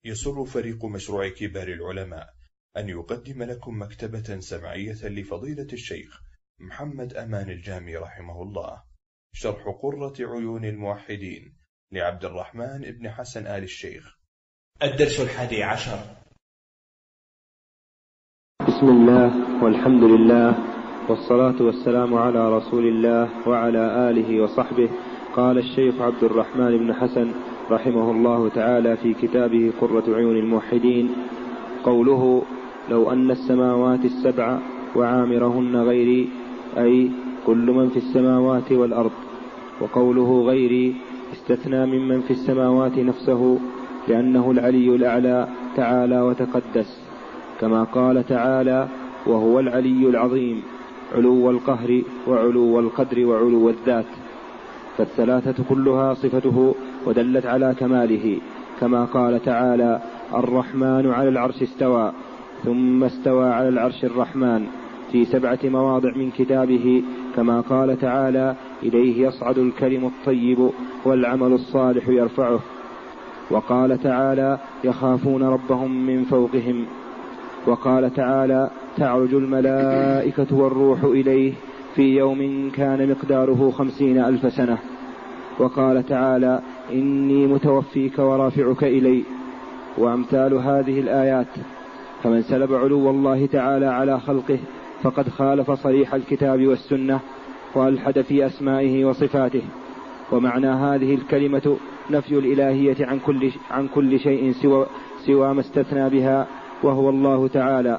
يسر فريق مشروع كبار العلماء أن يقدم لكم مكتبة سمعية لفضيلة الشيخ محمد أمان الجامي رحمه الله، شرح قرة عيون الموحدين لعبد الرحمن بن حسن آل الشيخ. الدرس 11. بسم الله والحمد لله والصلاة والسلام على رسول الله وعلى آله وصحبه. قال الشيخ عبد الرحمن بن حسن رحمه الله تعالى في كتابه قرة عيون الموحدين: قوله: لو أن السماوات السبع وعامرهن غيري، أي كل من في السماوات والأرض. وقوله غيري استثنى ممن في السماوات نفسه، لأنه العلي الأعلى تعالى وتقدس، كما قال تعالى: وهو العلي العظيم، علو القهر وعلو القدر وعلو الذات. فالثلاثة كلها صفته ودلت على كماله، كما قال تعالى: الرحمن على العرش استوى، ثم استوى على العرش الرحمن، في 7 مواضع من كتابه، كما قال تعالى: إليه يصعد الكلم الطيب والعمل الصالح يرفعه. وقال تعالى: يخافون ربهم من فوقهم. وقال تعالى: تعرج الملائكة والروح إليه في يوم كان مقداره 50,000 سنة. وقال تعالى: إني متوفيك ورافعك إلي. وأمثال هذه الآيات. فمن سلب علو الله تعالى على خلقه فقد خالف صريح الكتاب والسنة وألحد في أسمائه وصفاته. ومعنى هذه الكلمة نفي الإلهية عن كل شيء سوى ما استثنى بها، وهو الله تعالى.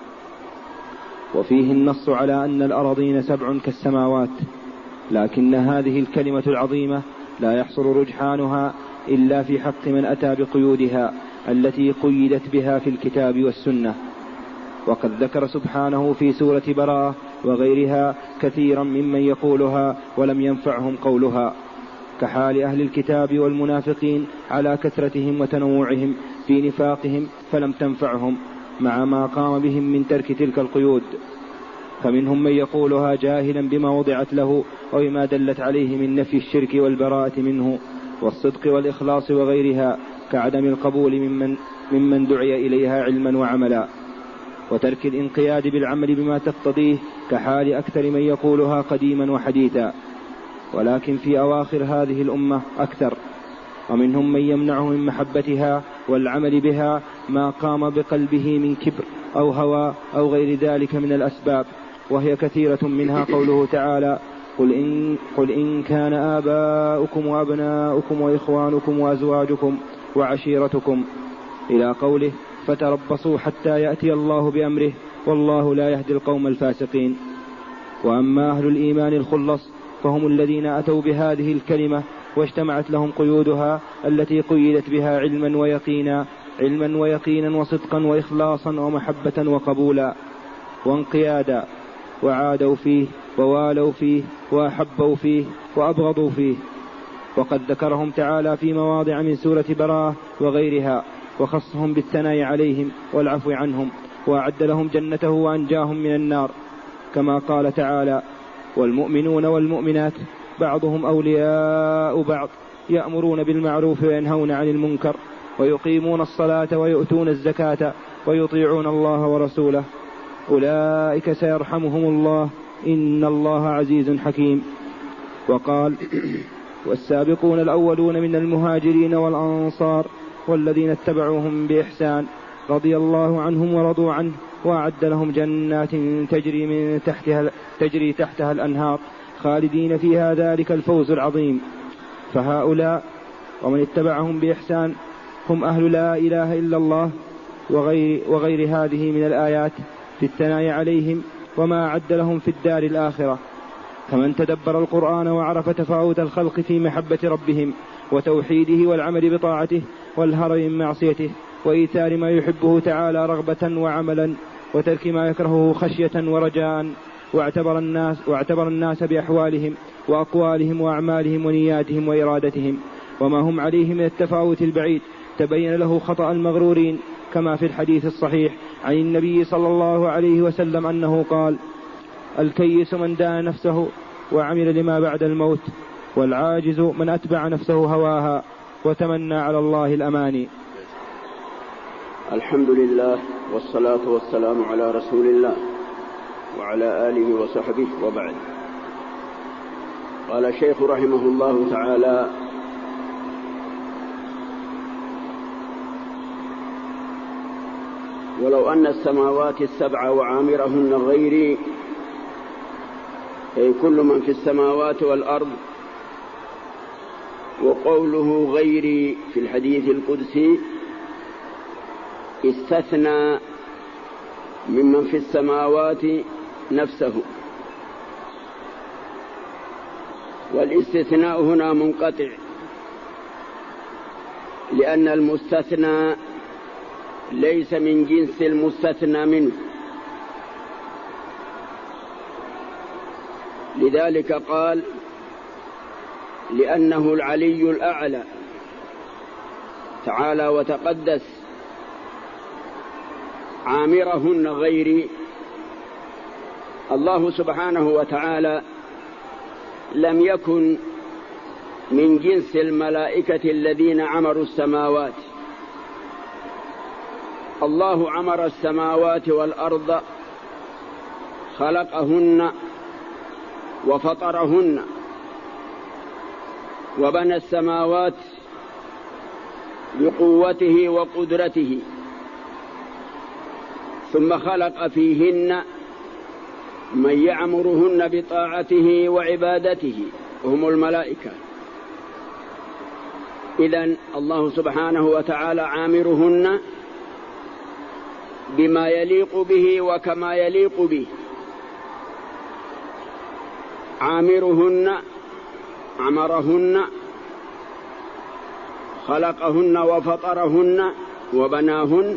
وفيه النص على أن الأراضين 7 كالسماوات، لكن هذه الكلمة العظيمة لا يحصل رجحانها إلا في حق من أتى بقيودها التي قيدت بها في الكتاب والسنة. وقد ذكر سبحانه في سورة براءة وغيرها كثيرا ممن يقولها ولم ينفعهم قولها، كحال أهل الكتاب والمنافقين على كثرتهم وتنوعهم في نفاقهم فلم تنفعهم، مع ما قام بهم من ترك تلك القيود. فمنهم من يقولها جاهلا بما وضعت له وبما دلت عليه من نفي الشرك والبراءة منه والصدق والإخلاص وغيرها، كعدم القبول ممن دعي إليها علما وعملا، وترك الانقياد بالعمل بما تقتضيه، كحال أكثر من يقولها قديما وحديثا. ولكن في أواخر هذه الأمة أكثر، ومنهم من يمنعه من محبتها والعمل بها ما قام بقلبه من كبر أو هوى أو غير ذلك من الأسباب، وهي كثيرة، منها قوله تعالى: قل إن كان آباؤكم وأبناؤكم وإخوانكم وأزواجكم وعشيرتكم، إلى قوله: فتربصوا حتى يأتي الله بأمره والله لا يهدي القوم الفاسقين. وأما أهل الإيمان الخلص فهم الذين أتوا بهذه الكلمة واجتمعت لهم قيودها التي قيدت بها علما ويقينا وصدقا وإخلاصا ومحبة وقبولا وانقيادا، وعادوا فيه ووالوا فيه وأحبوا فيه وأبغضوا فيه. وقد ذكرهم تعالى في مواضع من سورة براءة وغيرها، وخصهم بالثناء عليهم والعفو عنهم، وأعد لهم جنته وأنجاهم من النار، كما قال تعالى: والمؤمنون والمؤمنات بعضهم أولياء بعض، يأمرون بالمعروف وينهون عن المنكر، ويقيمون الصلاة ويؤتون الزكاة ويطيعون الله ورسوله، أولئك سيرحمهم الله، إن الله عزيز حكيم. وقال: والسابقون الأولون من المهاجرين والأنصار والذين اتبعوهم بإحسان رضي الله عنهم ورضوا عنه، وأعد لهم جنات تجري تحتها الأنهار خالدين فيها، ذلك الفوز العظيم. فهؤلاء ومن اتبعهم بإحسان هم أهل لا إله إلا الله وغير هذه من الآيات في الثناء عليهم وما أعد لهم في الدار الآخرة. فمن تدبر القرآن وعرف تفاوت الخلق في محبة ربهم وتوحيده والعمل بطاعته والهرب من معصيته وإيثار ما يحبه تعالى رغبة وعملا وترك ما يكرهه خشية ورجاء، واعتبر الناس بأحوالهم وأقوالهم وأعمالهم ونياتهم وإرادتهم وما هم عليه من التفاوت البعيد، تبين له خطأ المغرورين، كما في الحديث الصحيح عن النبي صلى الله عليه وسلم أنه قال: الكيس من دان نفسه وعمل لما بعد الموت، والعاجز من أتبع نفسه هواها وتمنى على الله الأماني. الحمد لله والصلاة والسلام على رسول الله وعلى آله وصحبه وبعد. قال الشيخ رحمه الله تعالى: ولو أن السماوات السبع وعامرهن غيري، أي كل من في السماوات والأرض. وقوله غيري في الحديث القدسي استثنى ممن في السماوات نفسه، والاستثناء هنا منقطع، لأن المستثنى ليس من جنس المستثنى منه. لذلك قال: لأنه العلي الأعلى تعالى وتقدس، عامرهن غيري. الله سبحانه وتعالى لم يكن من جنس الملائكة الذين عمروا السماوات. الله عمر السماوات والأرض، خلقهن وفطرهن، وبنى السماوات بقوته وقدرته، ثم خلق فيهن من يعمرهن بطاعته وعبادته، وهم الملائكة. إذن الله سبحانه وتعالى عامرهن بما يليق به وكما يليق به. عامرهن، عمرهن، خلقهن وفطرهن وبناهن،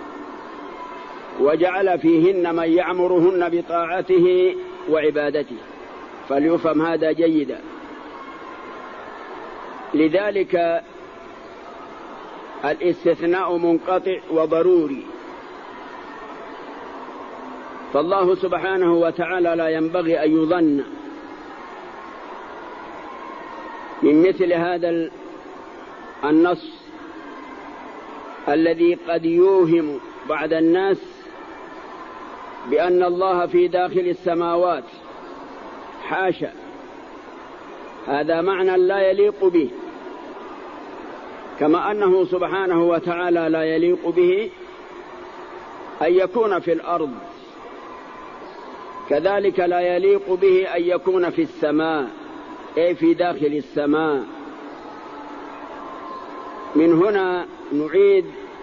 وجعل فيهن من يعمرهن بطاعته وعبادته، فليفهم هذا جيدا. لذلك الاستثناء منقطع وضروري، فالله سبحانه وتعالى لا ينبغي أن يظن من مثل هذا النص الذي قد يوهم بعض الناس بأن الله في داخل السماوات. حاشا، هذا معنى لا يليق به، كما أنه سبحانه وتعالى لا يليق به أن يكون في الأرض، كذلك لا يليق به أن يكون في السماء، أي في داخل السماء. من هنا نعيد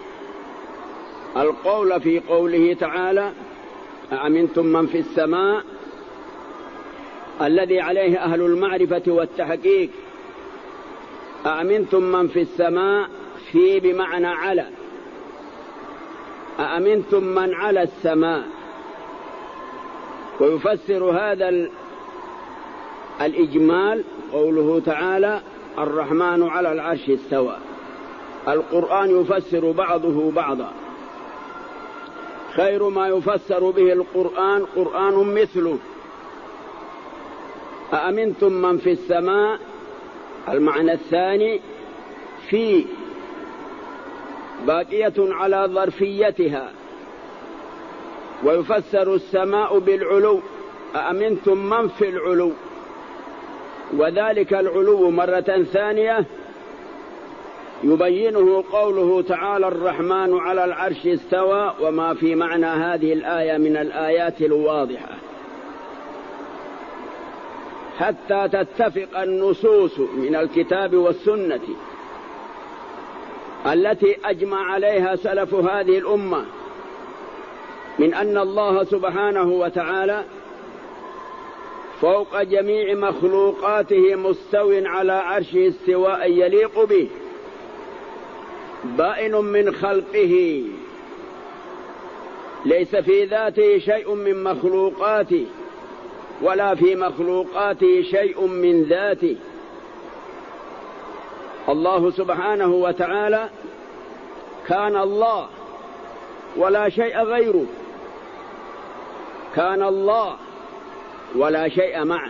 القول في قوله تعالى: أأمنتم من في السماء، الذي عليه أهل المعرفة والتحقيق. أأمنتم من في السماء في بمعنى على، أأمنتم من على السماء. ويفسر هذا الإجمال قوله تعالى: الرحمن على العرش استوى. القرآن يفسر بعضه بعضا، خير ما يفسر به القرآن قرآن مثله. أأمنتم من في السماء، المعنى الثاني في باقية على ظرفيتها، ويفسر السماء بالعلو. أأمنتم من في العلو، وذلك العلو مرة ثانية يبينه قوله تعالى: الرحمن على العرش استوى، وما في معنى هذه الآية من الآيات الواضحة، حتى تتفق النصوص من الكتاب والسنة التي أجمع عليها سلف هذه الأمة من أن الله سبحانه وتعالى فوق جميع مخلوقاته مستو على عرشه استواء يليق به، بائن من خلقه، ليس في ذاته شيء من مخلوقاته ولا في مخلوقاته شيء من ذاته. الله سبحانه وتعالى كان الله ولا شيء غيره، كان الله ولا شيء معه.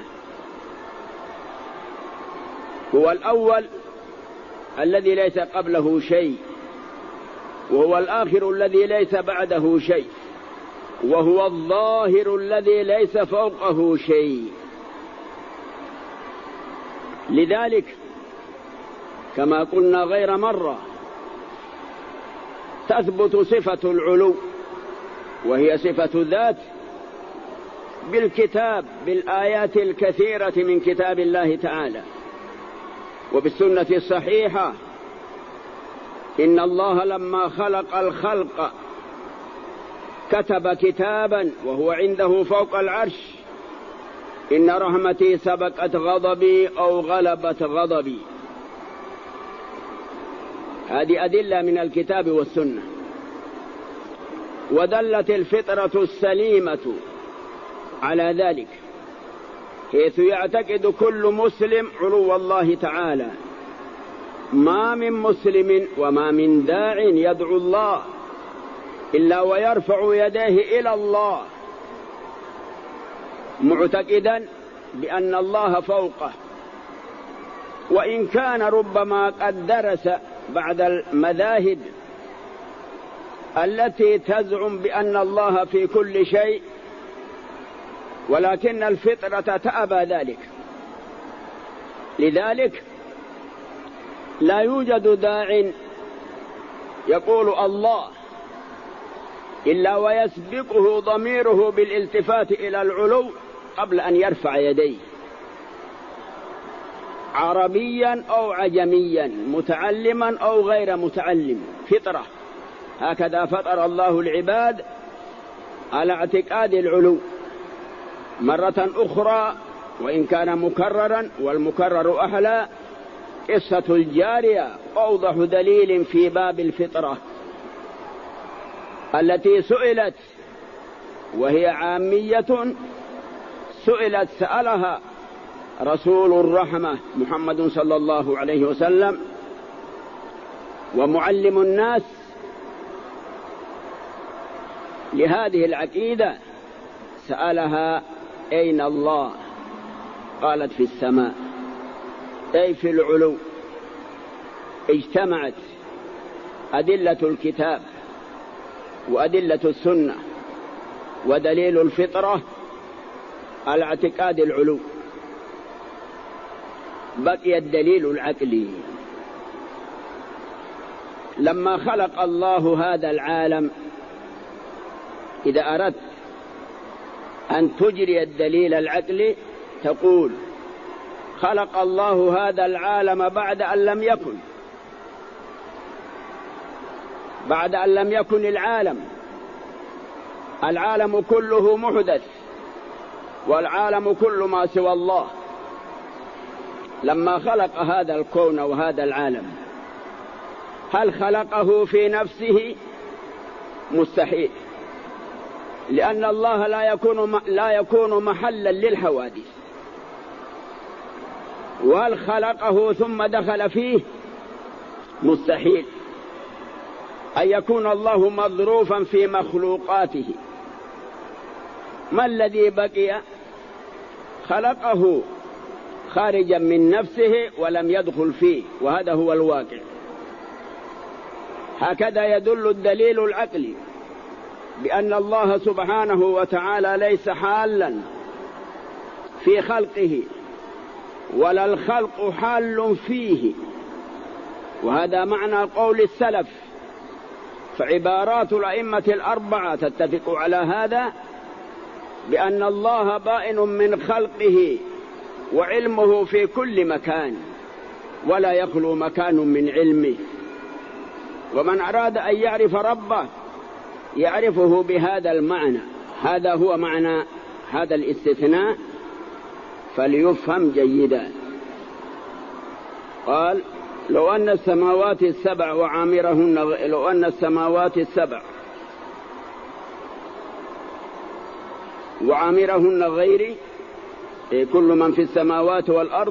هو الأول الذي ليس قبله شيء، وهو الآخر الذي ليس بعده شيء، وهو الظاهر الذي ليس فوقه شيء. لذلك كما قلنا غير مرة تثبت صفة العلو وهي صفة الذات بالكتاب، بالآيات الكثيرة من كتاب الله تعالى وبالسنة الصحيحة. إن الله لما خلق الخلق كتب كتابا وهو عنده فوق العرش: إن رحمتي سبقت غضبي أو غلبت غضبي. هذه أدلة من الكتاب والسنة. ودلت الفطرة السليمة على ذلك، حيث يعتقد كل مسلم علو الله تعالى. ما من مسلم وما من داع يدعو الله إلا ويرفع يديه إلى الله معتقدا بأن الله فوقه، وإن كان ربما قد درس بعد المذاهب التي تزعم بأن الله في كل شيء، ولكن الفطرة تأبى ذلك. لذلك لا يوجد داع يقول الله إلا ويسبقه ضميره بالالتفات إلى العلو قبل أن يرفع يديه، عربيا أو عجميا، متعلما أو غير متعلم، فطرة. هكذا فطر الله العباد على اعتقاد العلو. مرة أخرى وإن كان مكررا والمكرر أحلى، قصة الجارية أوضح دليل في باب الفطرة التي سئلت وهي عامية، سألها رسول الرحمة محمد صلى الله عليه وسلم ومعلم الناس لهذه العقيدة، سألها: أين الله؟ قالت: في السماء، أي في العلو. اجتمعت أدلة الكتاب وأدلة السنة ودليل الفطرة على اعتقاد العلو. بقي الدليل العقلي. لما خلق الله هذا العالم، إذا أردت أن تجري الدليل العقلي تقول: خلق الله هذا العالم بعد أن لم يكن، بعد أن لم يكن العالم كله محدث، والعالم كل ما سوى الله. لما خلق هذا الكون وهذا العالم، هل خلقه في نفسه؟ مستحيل، لأن الله لا يكون محلا للحوادث. وهل خلقه ثم دخل فيه؟ مستحيل أن يكون الله مظروفا في مخلوقاته. ما الذي بقي؟ خلقه خارجا من نفسه ولم يدخل فيه، وهذا هو الواقع. هكذا يدل الدليل العقلي بأن الله سبحانه وتعالى ليس حالا في خلقه، ولا الخلق حال فيه. وهذا معنى قول السلف. فعبارات الأئمة الأربعة تتفق على هذا، بأن الله بائن من خلقه وعلمه في كل مكان، ولا يخلو مكان من علمه. ومن أراد أن يعرف ربه يعرفه بهذا المعنى. هذا هو معنى هذا الاستثناء، فليفهم جيدا. قال: لو أن السماوات السبع وعامرهن، لو أن السماوات السبع وعامرهن غيري، كل من في السماوات والأرض.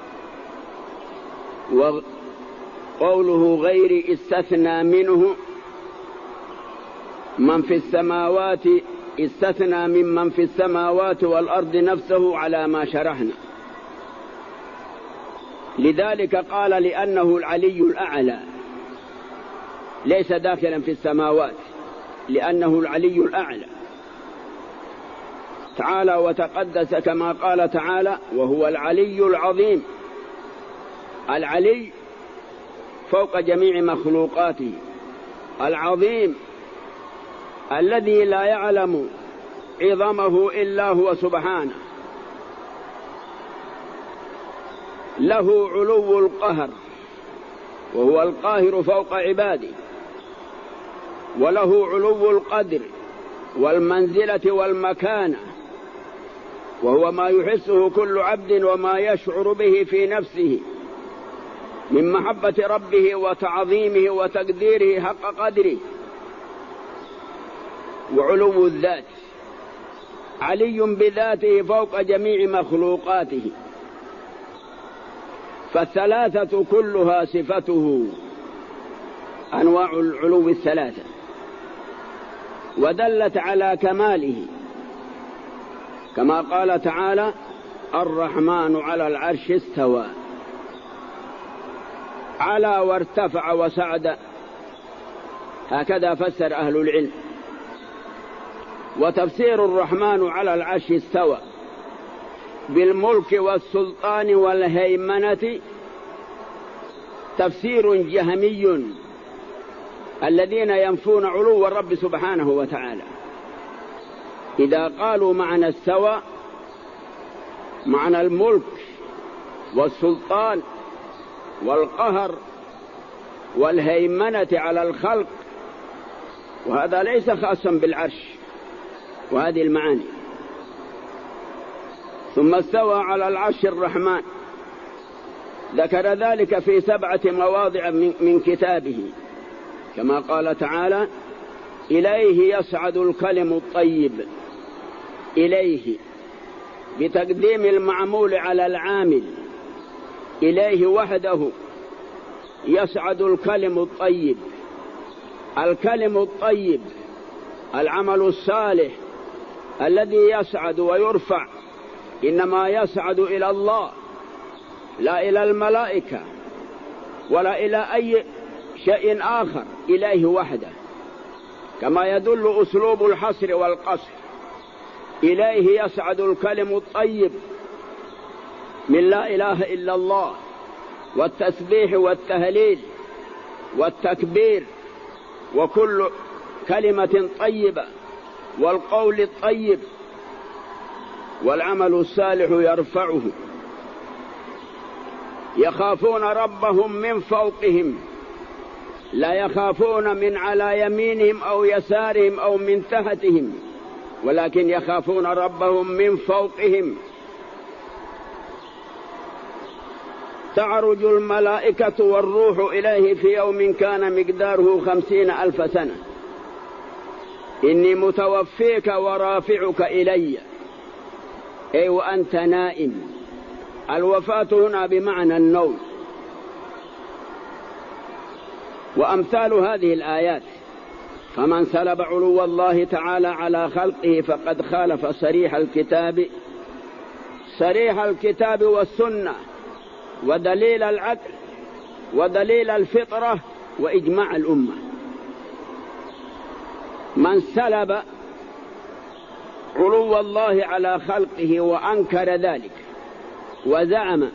وقوله غيري استثنى منه من في السماوات، استثنى ممن في السماوات والأرض نفسه على ما شرحنا. لذلك قال: لأنه العلي الأعلى. ليس داخلا في السماوات لأنه العلي الأعلى تعالى وتقدس، كما قال تعالى: وهو العلي العظيم. العلي فوق جميع مخلوقاته، العظيم الذي لا يعلم عظمه إلا هو سبحانه، له علو القهر وهو القاهر فوق عباده، وله علو القدر والمنزلة والمكانة، وهو ما يحسه كل عبد وما يشعر به في نفسه من محبة ربه وتعظيمه وتقديره حق قدره. وعلو الذات، علي بذاته فوق جميع مخلوقاته، فالثلاثة كلها صفته، أنواع العلو الثلاثة، ودلت على كماله كما قال تعالى: الرحمن على العرش استوى. على وارتفع وسعد، هكذا فسر أهل العلم. وتفسير الرحمن على العرش استوى بالملك والسلطان والهيمنة تفسير جهمي، الذين ينفون علو الرب سبحانه وتعالى. إذا قالوا معنى استوى معنى الملك والسلطان والقهر والهيمنة على الخلق، وهذا ليس خاصا بالعرش وهذه المعاني. ثم استوى على العرش الرحمن، ذكر ذلك في 7 مواضع من كتابه، كما قال تعالى: إليه يصعد الكلم الطيب. إليه بتقديم المعمول على العامل، إليه وحده يصعد الكلم الطيب. الكلم الطيب العمل الصالح الذي يصعد ويرفع، إنما يصعد إلى الله لا إلى الملائكة ولا إلى أي شيء آخر، إليه وحده، كما يدل أسلوب الحصر والقصر. إليه يصعد الكلم الطيب من لا إله إلا الله، والتسبيح والتهليل والتكبير وكل كلمة طيبة والقول الطيب، والعمل الصالح يرفعه. يخافون ربهم من فوقهم، لا يخافون من على يمينهم أو يسارهم أو من تحتهم، ولكن يخافون ربهم من فوقهم. تعرج الملائكة والروح إليه في يوم كان مقداره 50,000 سنة. إني متوفيك ورافعك إلي، أي وأنت نائم. الوفاة هنا بمعنى النوم. وأمثال هذه الآيات: فمن سلب علو الله تعالى على خلقه فقد خالف صريح الكتاب والسنة ودليل العقل ودليل الفطرة وإجماع الأمة. من سلب علو الله على خلقه وأنكر ذلك وزعم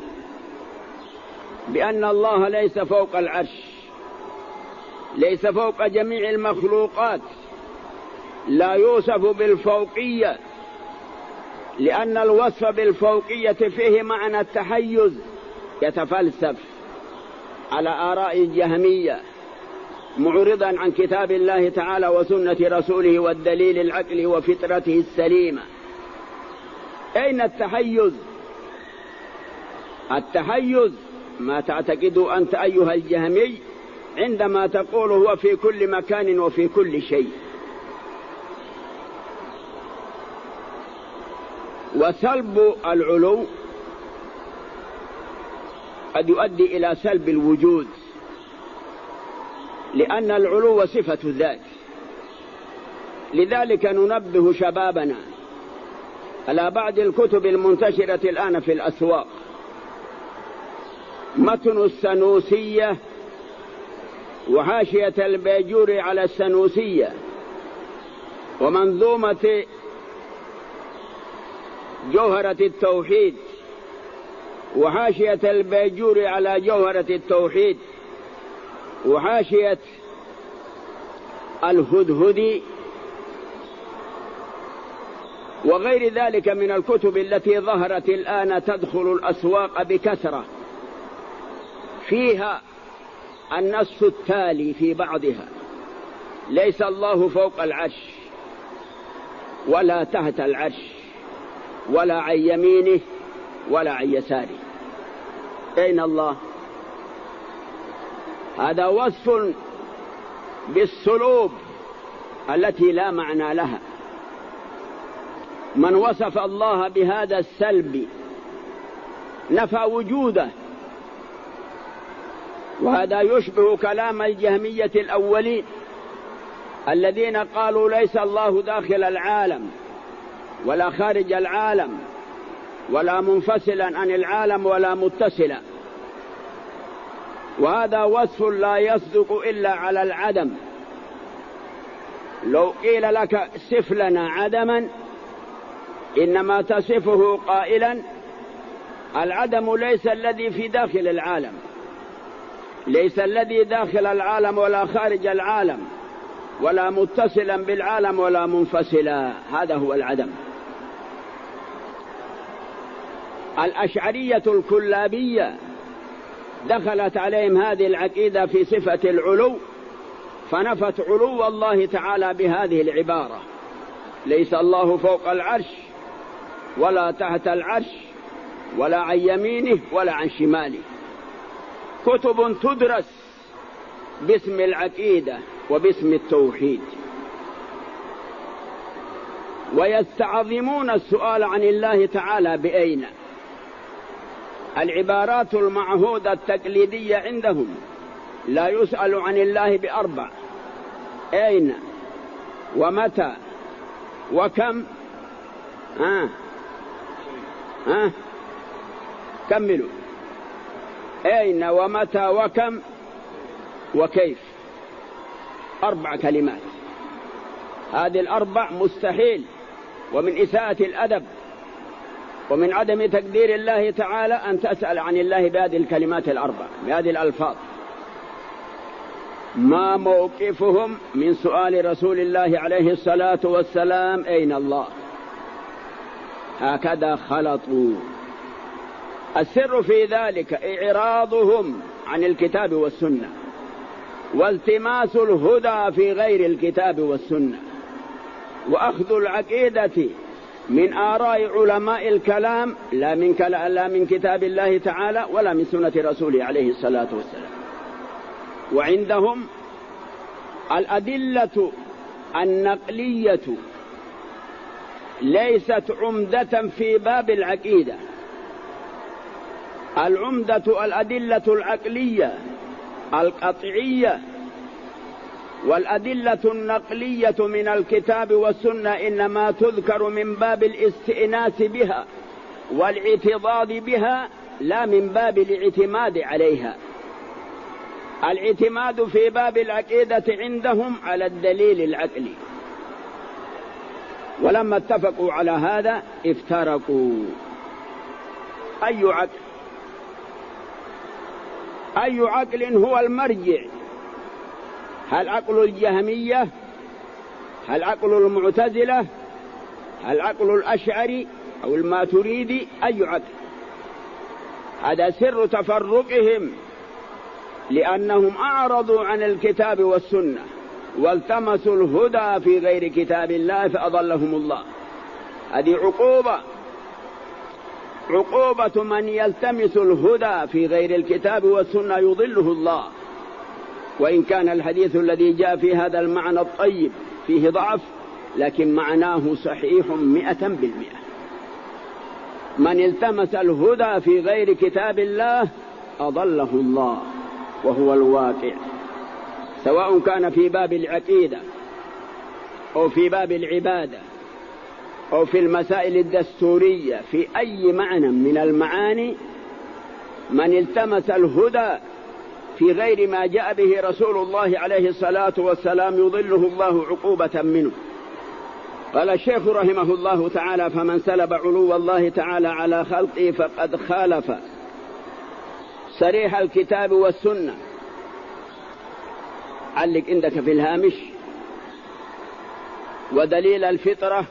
بأن الله ليس فوق العرش، ليس فوق جميع المخلوقات، لا يوصف بالفوقية، لأن الوصف بالفوقية فيه معنى التحيز، يتفلسف على آراء الجهمية معرضا عن كتاب الله تعالى وسنة رسوله والدليل العقلي وفطرته السليمة. أين التحيز؟ التحيز ما تعتقد أنت أيها الجهمي عندما تقول هو في كل مكان وفي كل شيء. وسلب العلو قد يؤدي إلى سلب الوجود، لأن العلو صفة الذات. لذلك ننبه شبابنا على بعض الكتب المنتشرة الآن في الأسواق. متن السنوسية وحاشية البيجوري على السنوسية، ومنظومة جوهرة التوحيد، وحاشية البيجوري على جوهرة التوحيد، وحاشية الهدهدي، وغير ذلك من الكتب التي ظهرت الآن تدخل الأسواق بكثرة، فيها النص التالي في بعضها: ليس الله فوق العرش ولا تحت العرش ولا عن يمينه ولا عن يساره. أين الله؟ هذا وصف بالسلوب التي لا معنى لها. من وصف الله بهذا السلب نفى وجوده، وهذا يشبه كلام الجهمية الأولين الذين قالوا ليس الله داخل العالم ولا خارج العالم ولا منفصلا عن العالم ولا متصلا، وهذا وصف لا يصدق إلا على العدم. لو قيل لك صف لنا عدما إنما تصفه قائلا العدم ليس الذي في داخل العالم، ليس الذي داخل العالم ولا خارج العالم ولا متصلا بالعالم ولا منفصلا، هذا هو العدم. الأشعرية الكلابية دخلت عليهم هذه العقيدة في صفة العلو، فنفت علو الله تعالى بهذه العبارة: ليس الله فوق العرش ولا تحت العرش ولا عن يمينه ولا عن شماله. كتب تدرس باسم العقيدة وباسم التوحيد، ويستعظمون السؤال عن الله تعالى بأين. العبارات المعهودة التقليدية عندهم لا يسأل عن الله بأربع: أين ومتى وكم. كملوا: أين ومتى وكم وكيف. 4 كلمات، هذه الأربع مستحيل، ومن إساءة الأدب ومن عدم تقدير الله تعالى أن تسأل عن الله بهذه الكلمات الأربع، بهذه الألفاظ. ما موقفهم من سؤال رسول الله عليه الصلاة والسلام أين الله؟ هكذا خلطوا. السر في ذلك إعراضهم عن الكتاب والسنة، والتماس الهدى في غير الكتاب والسنة، وأخذ العقيدة من آراء علماء الكلام لا من كتاب الله تعالى ولا من سنة رسوله عليه الصلاة والسلام. وعندهم الأدلة النقلية ليست عمدة في باب العقيدة. العمدة الأدلة العقلية القطعية، والأدلة النقلية من الكتاب والسنة إنما تذكر من باب الاستئناس بها والاعتضاد بها، لا من باب الاعتماد عليها. الاعتماد في باب العقيدة عندهم على الدليل العقلي، ولما اتفقوا على هذا افترقوا. أي عقل هو المرجع؟ هل عقل الجهمية؟ هل عقل المعتزلة؟ هل عقل الأشعري أو الماتريدي؟ أي عقل؟ هذا سر تفرقهم، لأنهم أعرضوا عن الكتاب والسنة والتمسوا الهدى في غير كتاب الله فأضلهم الله. هذه عقوبة من يلتمس الهدى في غير الكتاب والسنة يضله الله. وإن كان الحديث الذي جاء في هذا المعنى الطيب فيه ضعف، لكن معناه صحيح 100%. من التمس الهدى في غير كتاب الله أضله الله، وهو الواقع، سواء كان في باب العقيدة أو في باب العبادة أو في المسائل الدستورية، في أي معنى من المعاني. من التمس الهدى في غير ما جاء به رسول الله عليه الصلاة والسلام يضله الله عقوبة منه. قال الشيخ رحمه الله تعالى: فمن سلب علو الله تعالى على خلقه فقد خالف صريح الكتاب والسنة. علق عندك في الهامش: ودليل الفطرة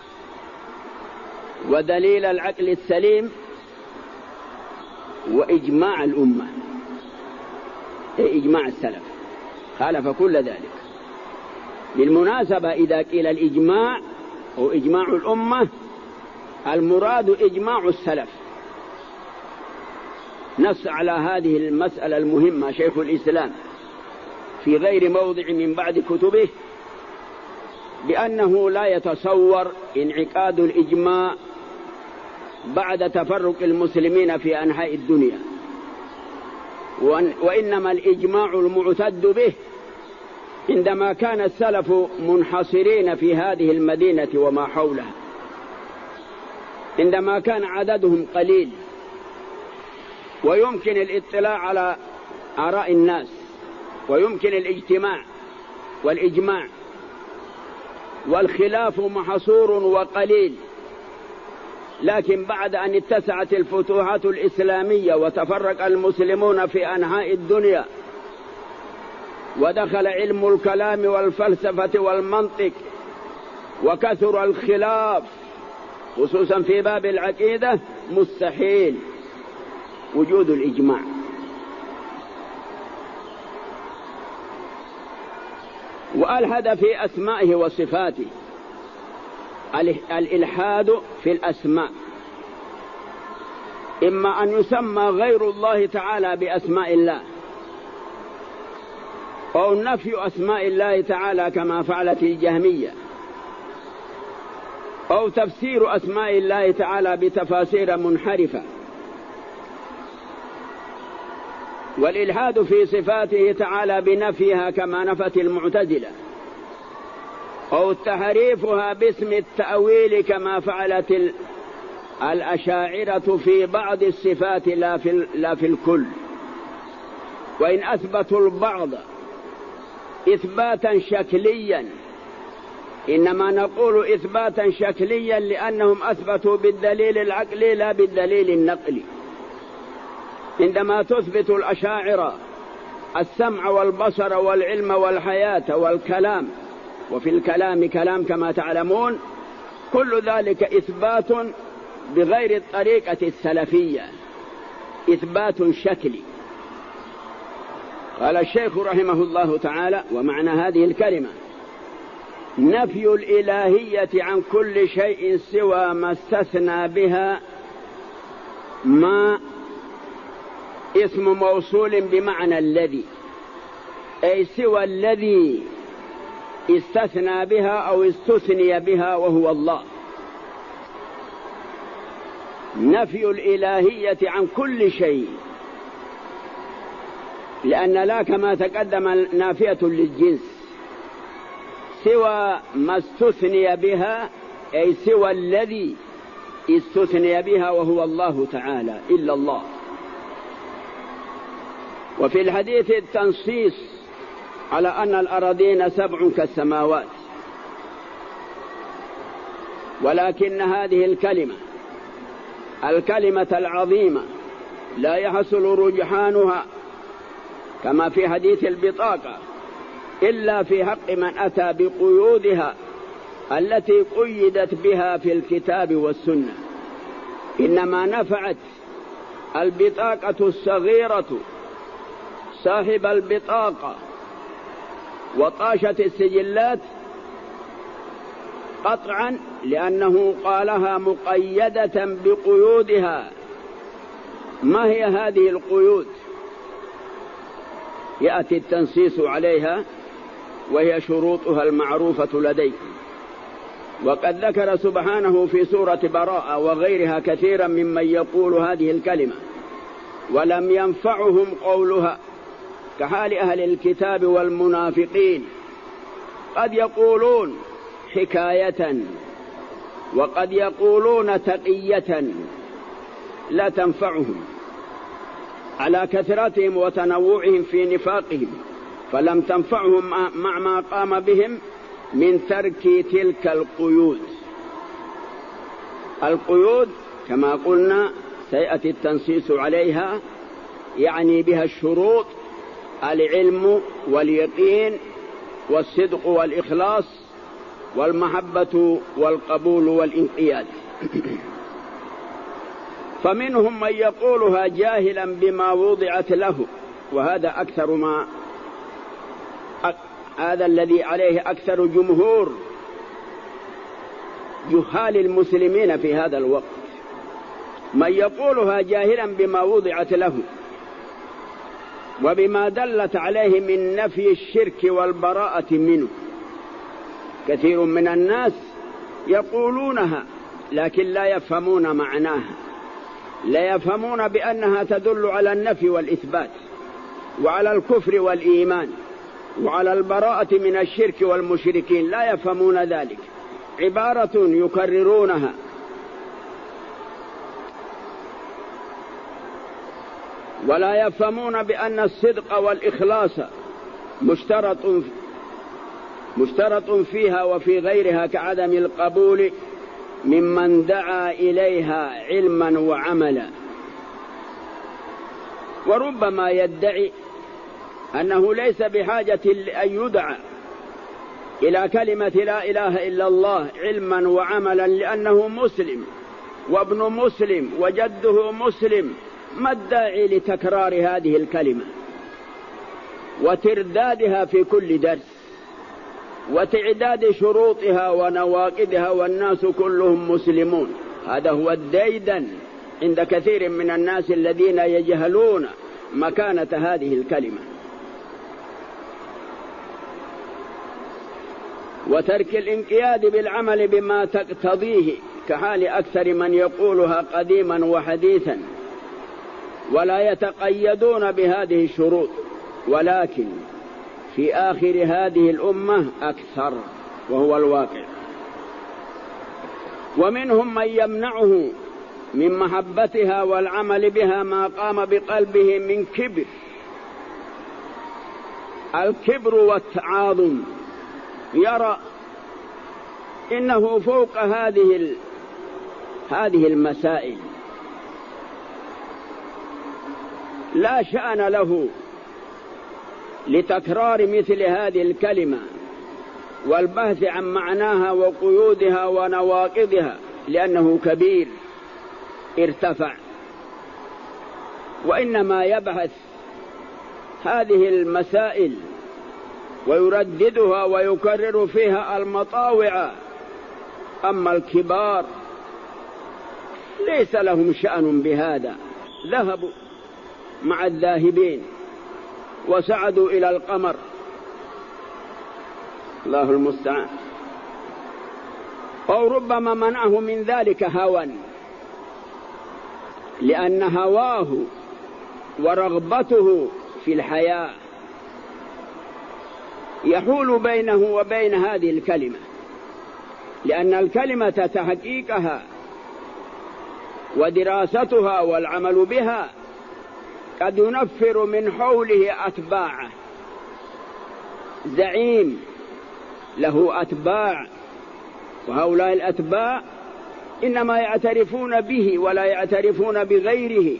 ودليل العقل السليم وإجماع الأمة، إجماع السلف خالف كل ذلك. بالمناسبة إذا قيل الإجماع أو إجماع الأمة المراد إجماع السلف. نص على هذه المسألة المهمة شيخ الإسلام في غير موضع من بعد كتبه بأنه لا يتصور انعقاد الإجماع بعد تفرق المسلمين في أنحاء الدنيا، وإنما الإجماع المعتد به عندما كان السلف منحصرين في هذه المدينة وما حولها، عندما كان عددهم قليل ويمكن الاطلاع على آراء الناس ويمكن الاجتماع والإجماع، والخلاف محصور وقليل. لكن بعد أن اتسعت الفتوحات الإسلامية وتفرق المسلمون في أنحاء الدنيا ودخل علم الكلام والفلسفة والمنطق وكثر الخلاف خصوصا في باب العقيدة، مستحيل وجود الإجماع. وألحد في أسمائه وصفاته، الإلحاد في الأسماء، إما أن يسمى غير الله تعالى بأسماء الله، أو نفي أسماء الله تعالى كما فعلت الجهمية، أو تفسير أسماء الله تعالى بتفاسير منحرفة. والإلحاد في صفاته تعالى بنفيها كما نفت المعتزلة، أو تحريفها باسم التأويل كما فعلت الأشاعرة في بعض الصفات لا في الكل. وإن أثبتوا البعض إثباتا شكليا، إنما نقول إثباتا شكليا لأنهم أثبتوا بالدليل العقلي لا بالدليل النقلي. عندما تثبت الأشاعرة السمع والبصر والعلم والحياة والكلام، وفي الكلام كلام كما تعلمون، كل ذلك إثبات بغير الطريقة السلفية، إثبات شكلي. قال الشيخ رحمه الله تعالى: ومعنى هذه الكلمة نفي الإلهية عن كل شيء سوى ما استثنى بها ما اسم موصول بمعنى الذي، أي سوى الذي استثنى بها أو استثني بها وهو الله. نفي الإلهية عن كل شيء، لأن لا كما تقدم نافية للجنس، سوى ما استثني بها أي سوى الذي استثني بها وهو الله تعالى، إلا الله. وفي الحديث التنصيص على أن الأراضين 7 كالسماوات، ولكن هذه الكلمة العظيمة لا يحصل رجحانها كما في حديث البطاقة إلا في حق من أتى بقيودها التي قيدت بها في الكتاب والسنة. إنما نفعت البطاقة الصغيرة صاحب البطاقة وطاشت السجلات قطعا، لأنه قالها مقيدة بقيودها. ما هي هذه القيود؟ يأتي التنصيص عليها وهي شروطها المعروفة لديكم. وقد ذكر سبحانه في سورة براءة وغيرها كثيرا ممن يقول هذه الكلمة ولم ينفعهم قولها، كحال أهل الكتاب والمنافقين، قد يقولون حكاية وقد يقولون تقية لا تنفعهم. على كثرتهم وتنوعهم في نفاقهم، فلم تنفعهم مع ما قام بهم من ترك تلك القيود. القيود كما قلنا سيأتي التنصيص عليها، يعني بها الشروط: العلم واليقين والصدق والإخلاص والمحبة والقبول والانقياد. فمنهم من يقولها جاهلا بما وضعت له، وهذا هذا الذي عليه أكثر جمهور جهال المسلمين في هذا الوقت، من يقولها جاهلا بما وضعت له وبما دلت عليه من نفي الشرك والبراءة منه. كثير من الناس يقولونها لكن لا يفهمون معناها، لا يفهمون بأنها تدل على النفي والإثبات وعلى الكفر والإيمان وعلى البراءة من الشرك والمشركين، لا يفهمون ذلك، عبارة يكررونها. ولا يفهمون بأن الصدق والإخلاص مشترط فيها وفي غيرها كعدم القبول ممن دعا إليها علما وعملا. وربما يدعي أنه ليس بحاجة أن يدعى إلى كلمة لا إله إلا الله علما وعملا لأنه مسلم وابن مسلم وجده مسلم. ما الداعي لتكرار هذه الكلمة وتردادها في كل درس وتعداد شروطها ونواقضها والناس كلهم مسلمون؟ هذا هو الديدن عند كثير من الناس الذين يجهلون مكانة هذه الكلمة. وترك الانقياد بالعمل بما تقتضيه كحال أكثر من يقولها قديما وحديثا، ولا يتقيدون بهذه الشروط، ولكن في آخر هذه الأمة أكثر، وهو الواقع. ومنهم من يمنعه من محبتها والعمل بها ما قام بقلبه من كبر، الكبر والتعاظم، يرى إنه فوق هذه المسائل، لا شأن له لتكرار مثل هذه الكلمة والبحث عن معناها وقيودها ونواقضها، لأنه كبير ارتفع، وإنما يبحث هذه المسائل ويرددها ويكرر فيها المطاوع. أما الكبار ليس لهم شأن بهذا، ذهبوا مع الذاهبين وسعدوا إلى القمر، الله المستعان. أو ربما منعه من ذلك هوى، لأن هواه ورغبته في الحياة يحول بينه وبين هذه الكلمة، لأن الكلمة تحقيقها ودراستها والعمل بها قد ينفر من حوله أتباعه. زعيم له أتباع، وهؤلاء الأتباع إنما يعترفون به ولا يعترفون بغيره.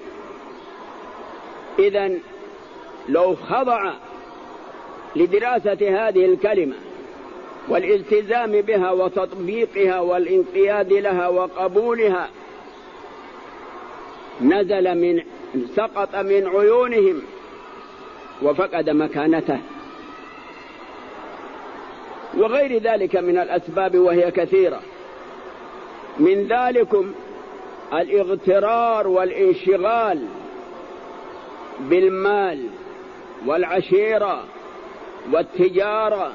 إذن لو خضع لدراسة هذه الكلمة والالتزام بها وتطبيقها والانقياد لها وقبولها سقط من عيونهم وفقد مكانته، وغير ذلك من الأسباب وهي كثيرة. من ذلكم الاغترار والانشغال بالمال والعشيرة والتجارة.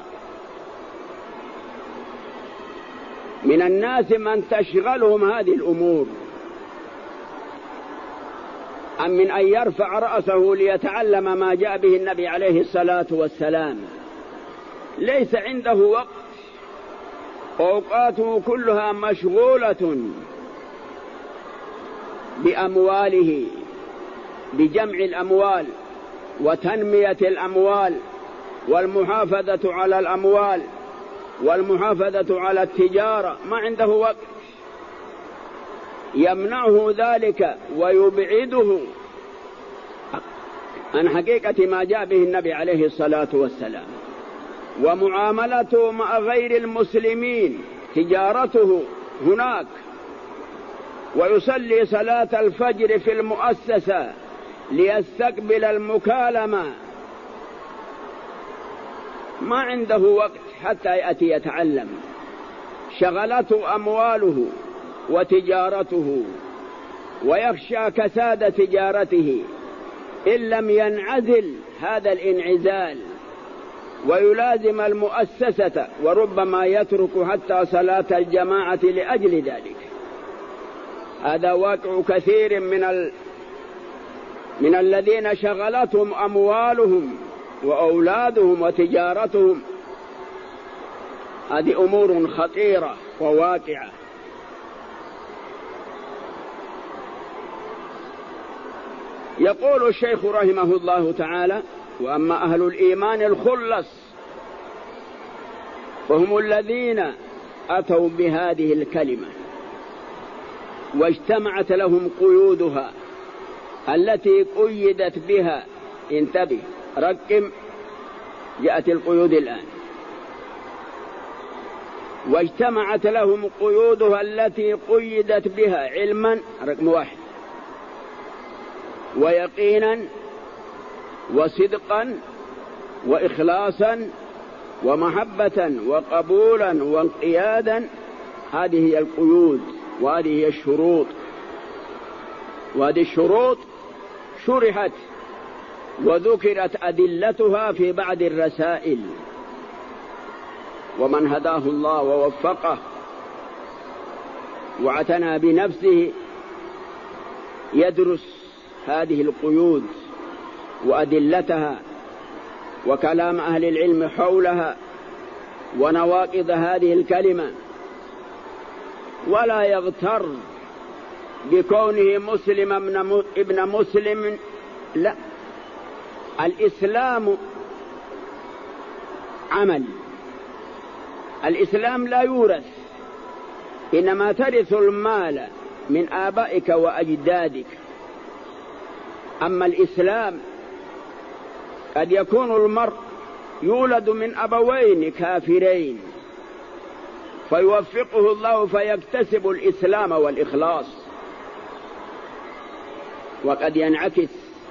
من الناس من تشغلهم هذه الأمور أم من أن يرفع رأسه ليتعلم ما جاء به النبي عليه الصلاة والسلام. ليس عنده وقت، أوقاته كلها مشغولة بأمواله بجمع الأموال وتنمية الأموال والمحافظة على الأموال والمحافظة على التجارة، ما عنده وقت، يمنعه ذلك ويبعده عن حقيقة ما جاء به النبي عليه الصلاة والسلام. ومعاملته مع غير المسلمين، تجارته هناك، ويصلي صلاة الفجر في المؤسسة ليستقبل المكالمة، ما عنده وقت حتى يأتي يتعلم، شغلته أمواله وتجارته، ويخشى كساد تجارته إن لم ينعزل هذا الانعزال ويلازم المؤسسة، وربما يترك حتى صلاة الجماعة لأجل ذلك. هذا واقع كثير من الذين شغلتهم أموالهم وأولادهم وتجارتهم. هذه أمور خطيرة وواقعة. يقول الشيخ رحمه الله تعالى: وأما أهل الإيمان الخلص فهم الذين أتوا بهذه الكلمة واجتمعت لهم قيودها التي قيدت بها. انتبه، رقم، جاءت القيود الآن. واجتمعت لهم قيودها التي قيدت بها علما، رقم 1، ويقينا وصدقا وإخلاصا ومحبة وقبولا وانقيادا. هذه هي القيود وهذه هي الشروط، وهذه الشروط شرحت وذكرت أدلتها في بعض الرسائل. ومن هداه الله ووفقه واعتنى بنفسه يدرس هذه القيود وأدلتها وكلام أهل العلم حولها ونواقض هذه الكلمة، ولا يغتر بكونه مسلم ابن مسلم. لا، الإسلام عمل، الإسلام لا يورث، إنما ترث المال من آبائك وأجدادك. أما الإسلام قد يكون المرء يولد من أبوين كافرين فيوفقه الله فيكتسب الإسلام والإخلاص، وقد ينعكس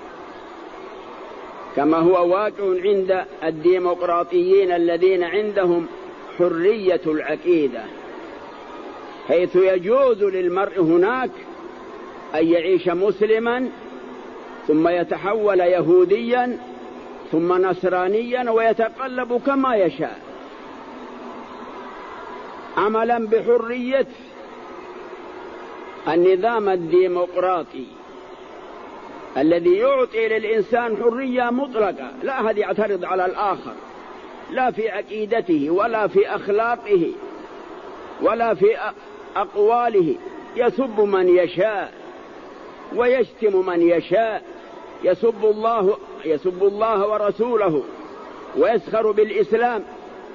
كما هو واقع عند الديمقراطيين الذين عندهم حرية العقيدة، حيث يجوز للمرء هناك أن يعيش مسلما ثم يتحول يهوديا ثم نصرانيا ويتقلب كما يشاء، عملا بحرية النظام الديمقراطي الذي يعطي للإنسان حرية مطلقة، لا أحد يعترض على الآخر، لا في عقيدته ولا في أخلاقه ولا في أقواله، يسب من يشاء ويشتم من يشاء، يسب الله ورسوله ويسخر بالإسلام،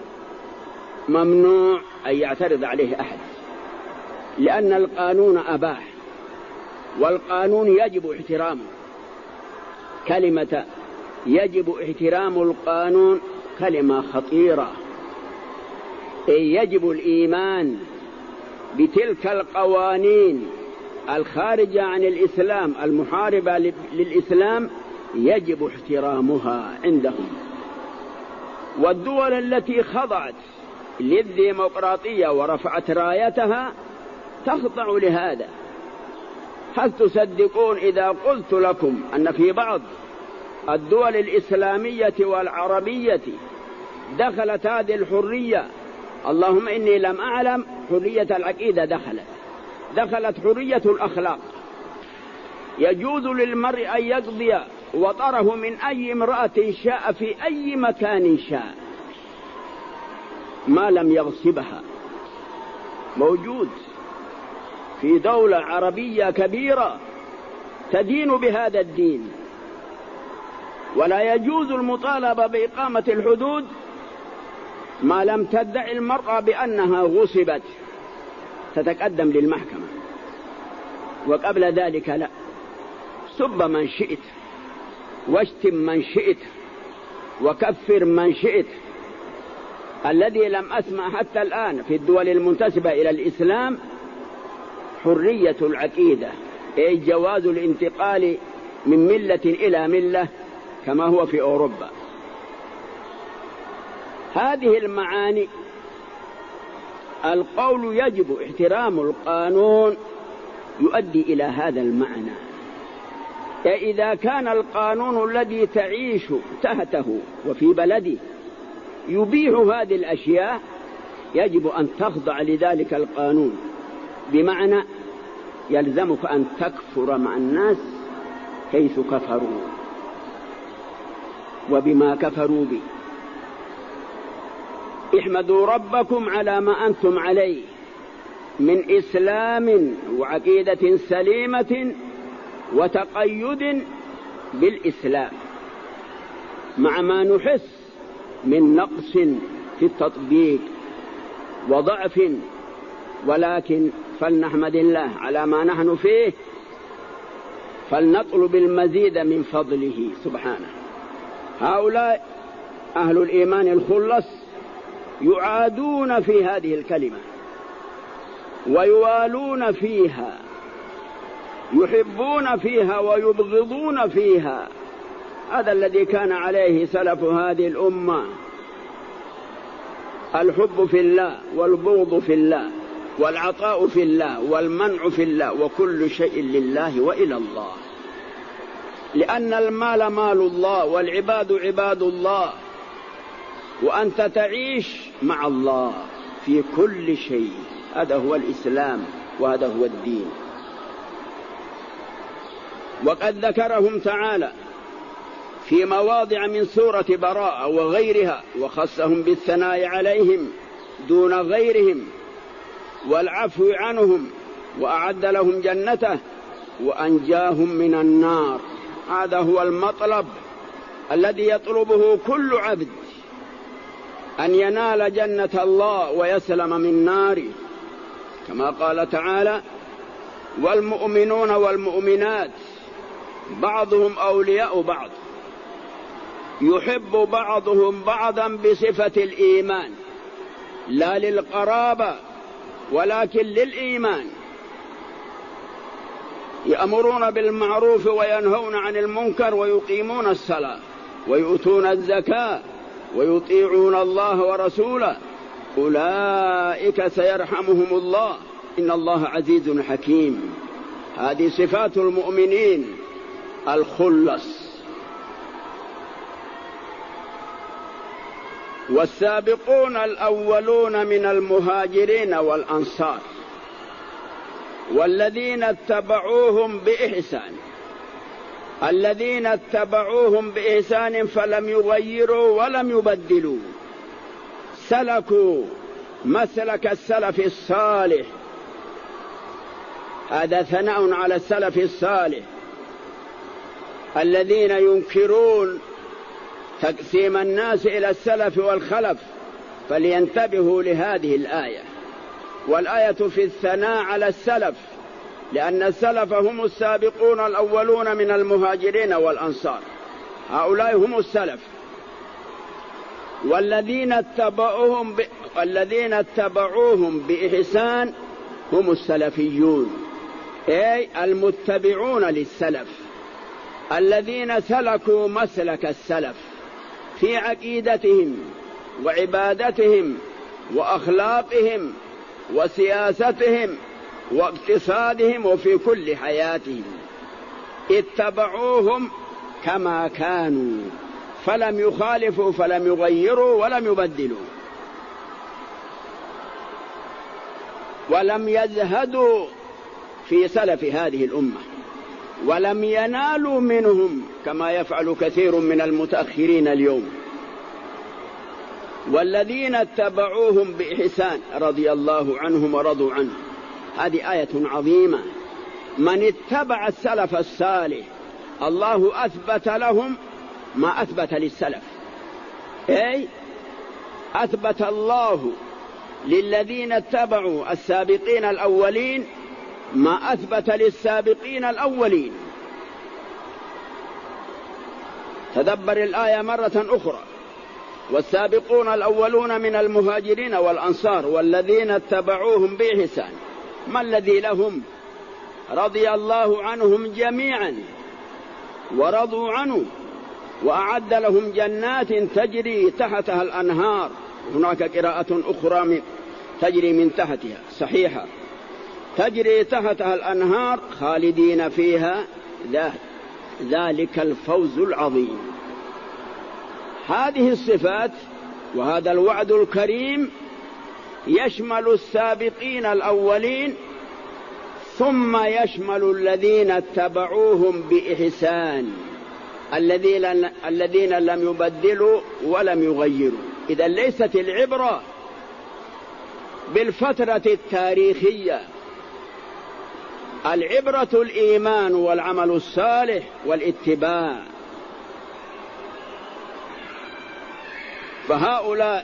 ممنوع أن يعترض عليه أحد، لأن القانون أباح، والقانون يجب احترامه. كلمة يجب احترام القانون كلمة خطيرة، يجب الإيمان بتلك القوانين الخارجة عن الإسلام المحاربة للإسلام، يجب احترامها عندهم. والدول التي خضعت للديمقراطية ورفعت رايتها تخضع لهذا. هل تصدقون إذا قلت لكم أن في بعض الدول الإسلامية والعربية دخلت هذه الحرية؟ اللهم إني لم أعلم. حرية العقيدة دخلت حرية الأخلاق، يجوز للمرء أن يقضي وطره من أي امرأة شاء في أي مكان شاء ما لم يغصبها. موجود في دولة عربية كبيرة تدين بهذا الدين. ولا يجوز المطالبة بإقامة الحدود ما لم تدعي المرأة بأنها غصبت، تتقدم للمحكمة. وقبل ذلك لا، سب من شئت، واشتم من شئت، وكفر من شئت. الذي لم أسمع حتى الآن في الدول المنتسبة إلى الإسلام حرية العقيدة، أي جواز الانتقال من ملة إلى ملة كما هو في أوروبا. هذه المعاني القول يجب احترام القانون يؤدي إلى هذا المعنى. إذا كان القانون الذي تعيش تحته وفي بلده يبيح هذه الأشياء يجب أن تخضع لذلك القانون، بمعنى يلزمك أن تكفر مع الناس حيث كفروا وبما كفروا به. احمدوا ربكم على ما أنتم عليه من إسلام وعقيدة سليمة وتقيد بالإسلام، مع ما نحس من نقص في التطبيق وضعف، ولكن فلنحمد الله على ما نحن فيه، فلنطلب المزيد من فضله سبحانه. هؤلاء أهل الإيمان الخلص يعادون في هذه الكلمة ويوالون فيها، يحبون فيها ويبغضون فيها. هذا الذي كان عليه سلف هذه الأمة، الحب في الله والبغض في الله والعطاء في الله والمنع في الله، وكل شيء لله وإلى الله، لأن المال مال الله والعباد عباد الله، وأنت تعيش مع الله في كل شيء. هذا هو الإسلام وهذا هو الدين. وقد ذكرهم تعالى في مواضع من سورة براءة وغيرها، وخصهم بالثناء عليهم دون غيرهم والعفو عنهم، وأعد لهم جنته وأنجاهم من النار. هذا هو المطلب الذي يطلبه كل عبد، أن ينال جنة الله ويسلم من ناره، كما قال تعالى: والمؤمنون والمؤمنات بعضهم أولياء بعض يحب بعضهم بعضا بصفة الإيمان، لا للقرابة ولكن للإيمان. يأمرون بالمعروف وينهون عن المنكر ويقيمون الصلاة ويؤتون الزكاة ويطيعون الله ورسوله، أولئك سيرحمهم الله إن الله عزيز حكيم. هذه صفات المؤمنين الخلص. والسابقون الأولون من المهاجرين والأنصار والذين اتبعوهم بإحسان، الذين اتبعوهم بإحسان فلم يغيروا ولم يبدلوا، سلكوا مسلك السلف الصالح. هذا ثناء على السلف الصالح الذين ينكرون تقسيم الناس إلى السلف والخلف، فلينتبهوا لهذه الآية. والآية في الثناء على السلف، لأن السلف هم السابقون الأولون من المهاجرين والأنصار، هؤلاء هم السلف. والذين اتبعوهم بإحسان هم السلفيون، أي المتبعون للسلف، الذين سلكوا مسلك السلف في عقيدتهم وعبادتهم وأخلاقهم وسياستهم واقتصادهم وفي كل حياتهم. اتبعوهم كما كانوا فلم يخالفوا فلم يغيروا ولم يبدلوا، ولم يزهدوا في سلف هذه الأمة، ولم ينالوا منهم كما يفعل كثير من المتأخرين اليوم. والذين اتبعوهم بإحسان رضي الله عنهم ورضوا عنه. هذه آية عظيمة من اتبع السلف الصالح الله أثبت لهم ما أثبت للسلف، أي أثبت الله للذين اتبعوا السابقين الأولين ما أثبت للسابقين الأولين. تدبر الآية مرة أخرى: والسابقون الأولون من المهاجرين والأنصار والذين اتبعوهم بإحسان. ما الذي لهم؟ رضي الله عنهم جميعا ورضوا عنه وأعد لهم جنات تجري تحتها الأنهار. هناك قراءة أخرى تجري من تحتها صحيحة، تجري تحتها الأنهار خالدين فيها ذلك الفوز العظيم. هذه الصفات وهذا الوعد الكريم يشمل السابقين الأولين ثم يشمل الذين اتبعوهم بإحسان، الذين لم يبدلوا ولم يغيروا. إذا ليست العبرة بالفترة التاريخية، العبرة الإيمان والعمل الصالح والاتباع. فهؤلاء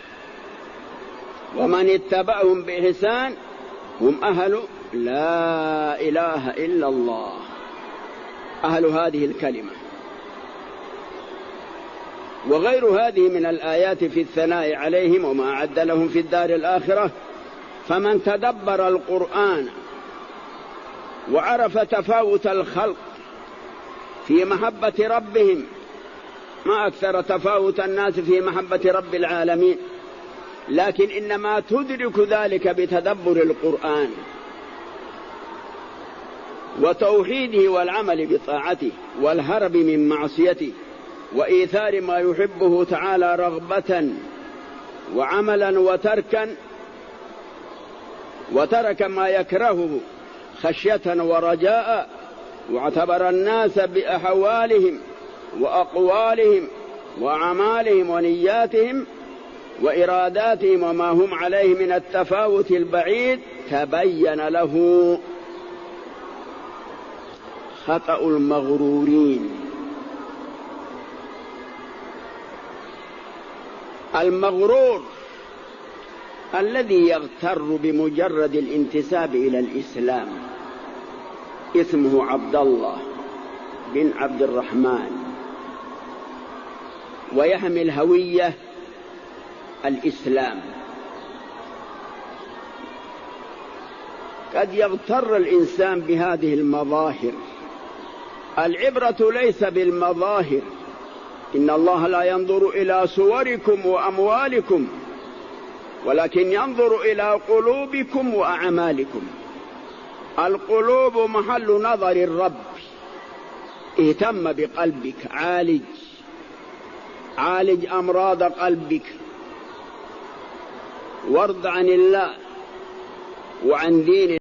ومن اتبعهم بإحسان هم أهل لا إله إلا الله، أهل هذه الكلمة. وغير هذه من الآيات في الثناء عليهم وما أعد لهم في الدار الآخرة. فمن تدبر القرآن وعرف تفاوت الخلق في محبة ربهم، ما أكثر تفاوت الناس في محبة رب العالمين، لكن إنما تدرك ذلك بتدبر القرآن وتوحيده والعمل بطاعته والهرب من معصيته وإيثار ما يحبه تعالى رغبة وعملا وترك ما يكرهه خشية ورجاء، واعتبر الناس بأحوالهم وأقوالهم وأعمالهم ونياتهم وإراداتهم وما هم عليه من التفاوت البعيد، تبين له خطأ المغرورين. المغرور الذي يغتر بمجرد الانتساب إلى الإسلام، اسمه عبد الله بن عبد الرحمن، ويحمل هوية الإسلام. قد يغتر الإنسان بهذه المظاهر. العبرة ليس بالمظاهر، إن الله لا ينظر إلى صوركم وأموالكم ولكن ينظر إلى قلوبكم وأعمالكم. القلوب محل نظر الرب، اهتم بقلبك، عالج أمراض قلبك، وارض عن الله وعن دين